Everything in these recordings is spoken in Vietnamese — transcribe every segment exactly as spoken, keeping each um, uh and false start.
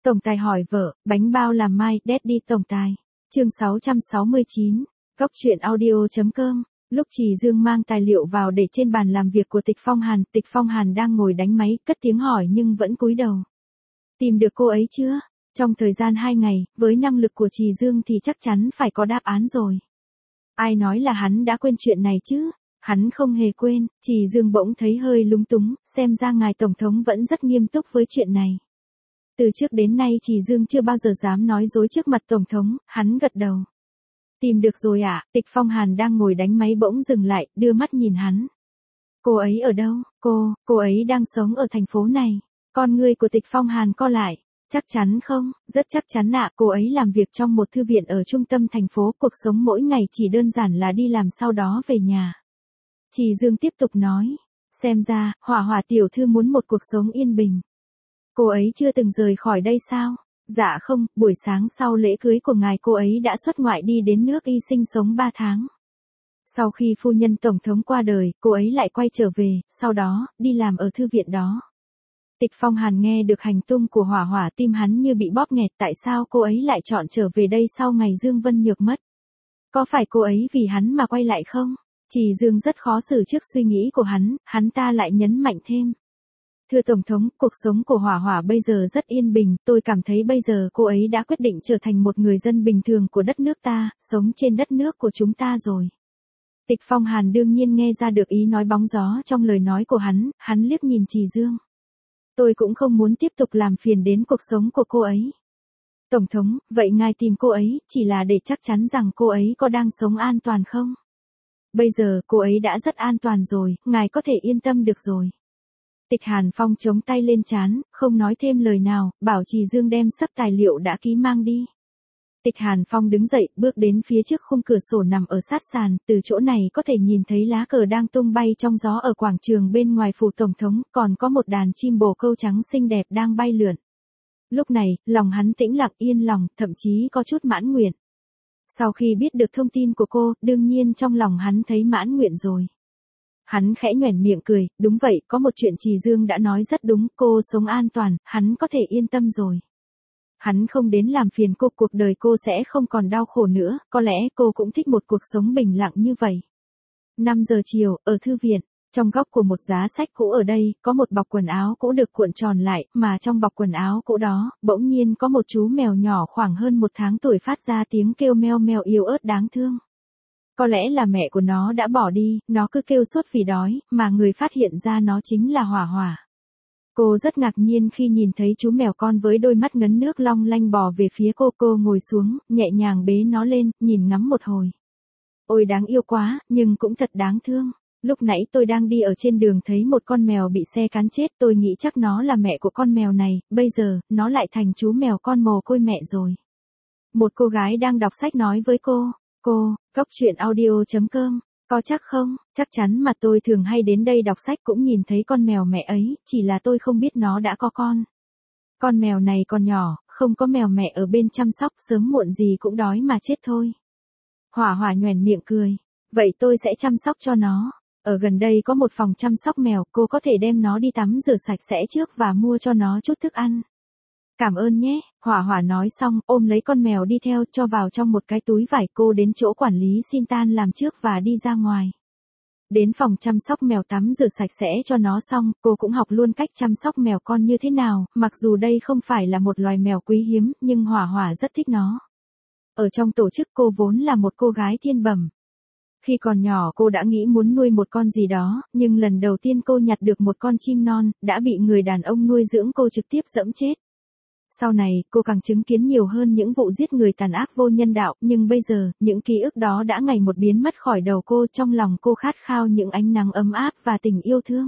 Tổng tài hỏi vợ, bánh bao làm mai, Daddy tổng tài. Chương sáu trăm sáu mươi chín, Góc truyện audio.com. Lúc Trì Dương mang tài liệu vào để trên bàn làm việc của Tịch Phong Hàn, Tịch Phong Hàn đang ngồi đánh máy, cất tiếng hỏi nhưng vẫn cúi đầu. Tìm được cô ấy chưa? Trong thời gian hai ngày, với năng lực của Trì Dương thì chắc chắn phải có đáp án rồi. Ai nói là hắn đã quên chuyện này chứ? Hắn không hề quên. Trì Dương bỗng thấy hơi lúng túng, xem ra ngài Tổng thống vẫn rất nghiêm túc với chuyện này. Từ trước đến nay Trì Dương chưa bao giờ dám nói dối trước mặt Tổng thống, hắn gật đầu. Tìm được rồi ạ, à? Tịch Phong Hàn đang ngồi đánh máy bỗng dừng lại, đưa mắt nhìn hắn. Cô ấy ở đâu? Cô, cô ấy đang sống ở thành phố này. Con người của Tịch Phong Hàn co lại. Chắc chắn không? Rất chắc chắn ạ, à, cô ấy làm việc trong một thư viện ở trung tâm thành phố, cuộc sống mỗi ngày chỉ đơn giản là đi làm sau đó về nhà. Trì Dương tiếp tục nói. Xem ra, Hỏa Hỏa tiểu thư muốn một cuộc sống yên bình. Cô ấy chưa từng rời khỏi đây sao? Dạ không, buổi sáng sau lễ cưới của ngài cô ấy đã xuất ngoại đi đến nước Y sinh sống ba tháng. Sau khi phu nhân Tổng thống qua đời, cô ấy lại quay trở về, sau đó, đi làm ở thư viện đó. Tịch Phong Hàn nghe được hành tung của Hỏa Hỏa, tim hắn như bị bóp nghẹt, tại sao cô ấy lại chọn trở về đây sau ngày Dương Vân Nhược mất? Có phải cô ấy vì hắn mà quay lại không? Trì Dương rất khó xử trước suy nghĩ của hắn, hắn ta lại nhấn mạnh thêm. Thưa Tổng thống, cuộc sống của Hỏa Hỏa bây giờ rất yên bình, tôi cảm thấy bây giờ cô ấy đã quyết định trở thành một người dân bình thường của đất nước ta, sống trên đất nước của chúng ta rồi. Tịch Phong Hàn đương nhiên nghe ra được ý nói bóng gió trong lời nói của hắn, hắn liếc nhìn Trì Dương. Tôi cũng không muốn tiếp tục làm phiền đến cuộc sống của cô ấy. Tổng thống, vậy ngài tìm cô ấy, chỉ là để chắc chắn rằng cô ấy có đang sống an toàn không? Bây giờ cô ấy đã rất an toàn rồi, ngài có thể yên tâm được rồi. Tịch Hàn Phong chống tay lên trán, không nói thêm lời nào, bảo Trì Dương đem sắp tài liệu đã ký mang đi. Tịch Hàn Phong đứng dậy, bước đến phía trước khung cửa sổ nằm ở sát sàn, từ chỗ này có thể nhìn thấy lá cờ đang tung bay trong gió ở quảng trường bên ngoài phủ Tổng thống, còn có một đàn chim bồ câu trắng xinh đẹp đang bay lượn. Lúc này, lòng hắn tĩnh lặng yên lòng, thậm chí có chút mãn nguyện. Sau khi biết được thông tin của cô, đương nhiên trong lòng hắn thấy mãn nguyện rồi. Hắn khẽ nhoẻn miệng cười, đúng vậy, có một chuyện Trì Dương đã nói rất đúng, cô sống an toàn, hắn có thể yên tâm rồi. Hắn không đến làm phiền cô, cuộc đời cô sẽ không còn đau khổ nữa, có lẽ cô cũng thích một cuộc sống bình lặng như vậy. năm giờ chiều, ở thư viện, trong góc của một giá sách cũ ở đây, có một bọc quần áo cũ được cuộn tròn lại, mà trong bọc quần áo cũ đó, bỗng nhiên có một chú mèo nhỏ khoảng hơn một tháng tuổi phát ra tiếng kêu meo meo yếu ớt đáng thương. Có lẽ là mẹ của nó đã bỏ đi, nó cứ kêu suốt vì đói, mà người phát hiện ra nó chính là Hỏa Hỏa. Cô rất ngạc nhiên khi nhìn thấy chú mèo con với đôi mắt ngấn nước long lanh bò về phía cô. Cô ngồi xuống, nhẹ nhàng bế nó lên, nhìn ngắm một hồi. Ôi đáng yêu quá, nhưng cũng thật đáng thương. Lúc nãy tôi đang đi ở trên đường thấy một con mèo bị xe cắn chết, tôi nghĩ chắc nó là mẹ của con mèo này, bây giờ, nó lại thành chú mèo con mồ côi mẹ rồi. Một cô gái đang đọc sách nói với cô. Cô, Góc truyện audio.com, có chắc không? Chắc chắn mà tôi thường hay đến đây đọc sách cũng nhìn thấy con mèo mẹ ấy, chỉ là tôi không biết nó đã có con. Con mèo này còn nhỏ, không có mèo mẹ ở bên chăm sóc, sớm muộn gì cũng đói mà chết thôi. Hỏa Hỏa nhoẻn miệng cười, vậy tôi sẽ chăm sóc cho nó. Ở gần đây có một phòng chăm sóc mèo, cô có thể đem nó đi tắm rửa sạch sẽ trước và mua cho nó chút thức ăn. Cảm ơn nhé, Hỏa Hỏa nói xong, ôm lấy con mèo đi theo, cho vào trong một cái túi vải. Cô đến chỗ quản lý xin tan làm trước và đi ra ngoài. Đến phòng chăm sóc mèo tắm rửa sạch sẽ cho nó xong, cô cũng học luôn cách chăm sóc mèo con như thế nào, mặc dù đây không phải là một loài mèo quý hiếm, nhưng Hỏa Hỏa rất thích nó. Ở trong tổ chức cô vốn là một cô gái thiên bẩm. Khi còn nhỏ cô đã nghĩ muốn nuôi một con gì đó, nhưng lần đầu tiên cô nhặt được một con chim non, đã bị người đàn ông nuôi dưỡng cô trực tiếp giẫm chết. Sau này, cô càng chứng kiến nhiều hơn những vụ giết người tàn ác vô nhân đạo, nhưng bây giờ, những ký ức đó đã ngày một biến mất khỏi đầu cô, trong lòng cô khát khao những ánh nắng ấm áp và tình yêu thương.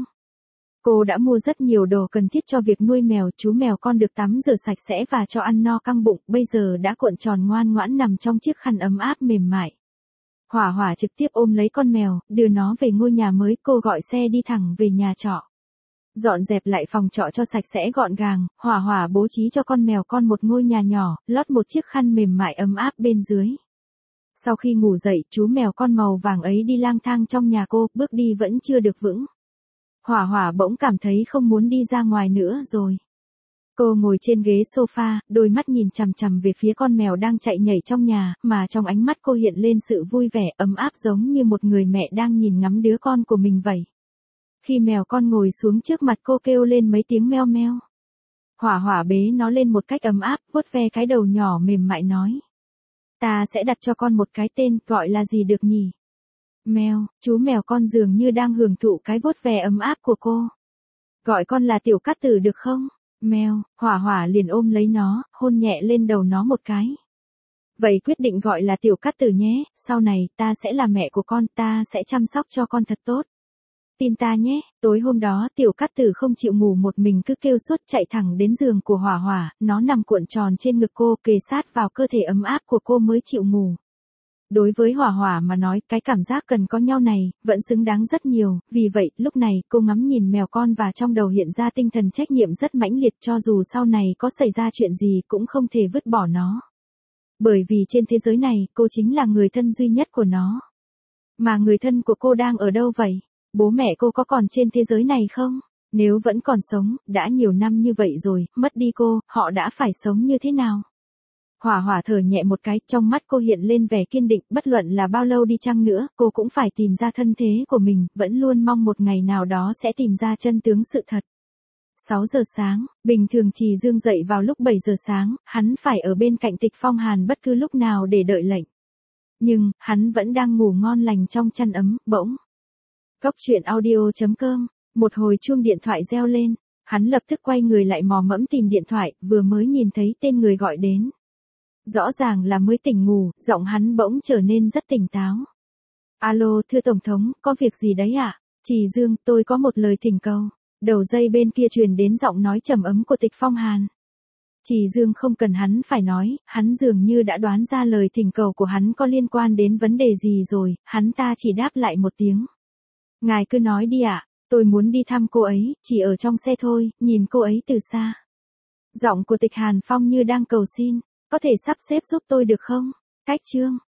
Cô đã mua rất nhiều đồ cần thiết cho việc nuôi mèo, chú mèo con được tắm rửa sạch sẽ và cho ăn no căng bụng, bây giờ đã cuộn tròn ngoan ngoãn nằm trong chiếc khăn ấm áp mềm mại. Hỏa Hỏa trực tiếp ôm lấy con mèo, đưa nó về ngôi nhà mới, cô gọi xe đi thẳng về nhà trọ. Dọn dẹp lại phòng trọ cho sạch sẽ gọn gàng, Hỏa Hỏa bố trí cho con mèo con một ngôi nhà nhỏ, lót một chiếc khăn mềm mại ấm áp bên dưới. Sau khi ngủ dậy, chú mèo con màu vàng ấy đi lang thang trong nhà cô, bước đi vẫn chưa được vững. Hỏa Hỏa bỗng cảm thấy không muốn đi ra ngoài nữa rồi. Cô ngồi trên ghế sofa, đôi mắt nhìn chằm chằm về phía con mèo đang chạy nhảy trong nhà, mà trong ánh mắt cô hiện lên sự vui vẻ, ấm áp giống như một người mẹ đang nhìn ngắm đứa con của mình vậy. Khi mèo con ngồi xuống trước mặt cô kêu lên mấy tiếng meo meo. Hỏa Hỏa bế nó lên một cách ấm áp, vuốt ve cái đầu nhỏ mềm mại nói. Ta sẽ đặt cho con một cái tên, gọi là gì được nhỉ? Mèo, chú mèo con dường như đang hưởng thụ cái vuốt ve ấm áp của cô. Gọi con là Tiểu Cát Tử được không? Mèo, Hỏa Hỏa liền ôm lấy nó, hôn nhẹ lên đầu nó một cái. Vậy quyết định gọi là Tiểu Cát Tử nhé, sau này ta sẽ là mẹ của con, ta sẽ chăm sóc cho con thật tốt. Tin ta nhé. Tối hôm đó Tiểu Cát Tử không chịu ngủ một mình, cứ kêu suốt, chạy thẳng đến giường của Hỏa Hỏa, nó nằm cuộn tròn trên ngực cô, kề sát vào cơ thể ấm áp của cô mới chịu ngủ. Đối với Hỏa Hỏa mà nói, cái cảm giác cần có nhau này, vẫn xứng đáng rất nhiều, vì vậy, lúc này, cô ngắm nhìn mèo con và trong đầu hiện ra tinh thần trách nhiệm rất mãnh liệt, cho dù sau này có xảy ra chuyện gì cũng không thể vứt bỏ nó. Bởi vì trên thế giới này, cô chính là người thân duy nhất của nó. Mà người thân của cô đang ở đâu vậy? Bố mẹ cô có còn trên thế giới này không? Nếu vẫn còn sống, đã nhiều năm như vậy rồi, mất đi cô, họ đã phải sống như thế nào? Hỏa Hỏa thở nhẹ một cái, trong mắt cô hiện lên vẻ kiên định, bất luận là bao lâu đi chăng nữa, cô cũng phải tìm ra thân thế của mình, vẫn luôn mong một ngày nào đó sẽ tìm ra chân tướng sự thật. sáu giờ sáng, bình thường Trì Dương dậy vào lúc bảy giờ sáng, hắn phải ở bên cạnh Tịch Phong Hàn bất cứ lúc nào để đợi lệnh. Nhưng, hắn vẫn đang ngủ ngon lành trong chăn ấm, bỗng. Cốc truyện audio chấm com, một hồi chuông điện thoại reo lên, hắn lập tức quay người lại mò mẫm tìm điện thoại, vừa mới nhìn thấy tên người gọi đến. Rõ ràng là mới tỉnh ngủ, giọng hắn bỗng trở nên rất tỉnh táo. Alo, thưa Tổng thống, có việc gì đấy ạ? À? Trì Dương, tôi có một lời thỉnh cầu. Đầu dây bên kia truyền đến giọng nói trầm ấm của Tịch Phong Hàn. Trì Dương không cần hắn phải nói, hắn dường như đã đoán ra lời thỉnh cầu của hắn có liên quan đến vấn đề gì rồi, hắn ta chỉ đáp lại một tiếng. Ngài cứ nói đi ạ, à, tôi muốn đi thăm cô ấy, chỉ ở trong xe thôi, nhìn cô ấy từ xa. Giọng của Tịch Hàn Phong như đang cầu xin, có thể sắp xếp giúp tôi được không? Cách chương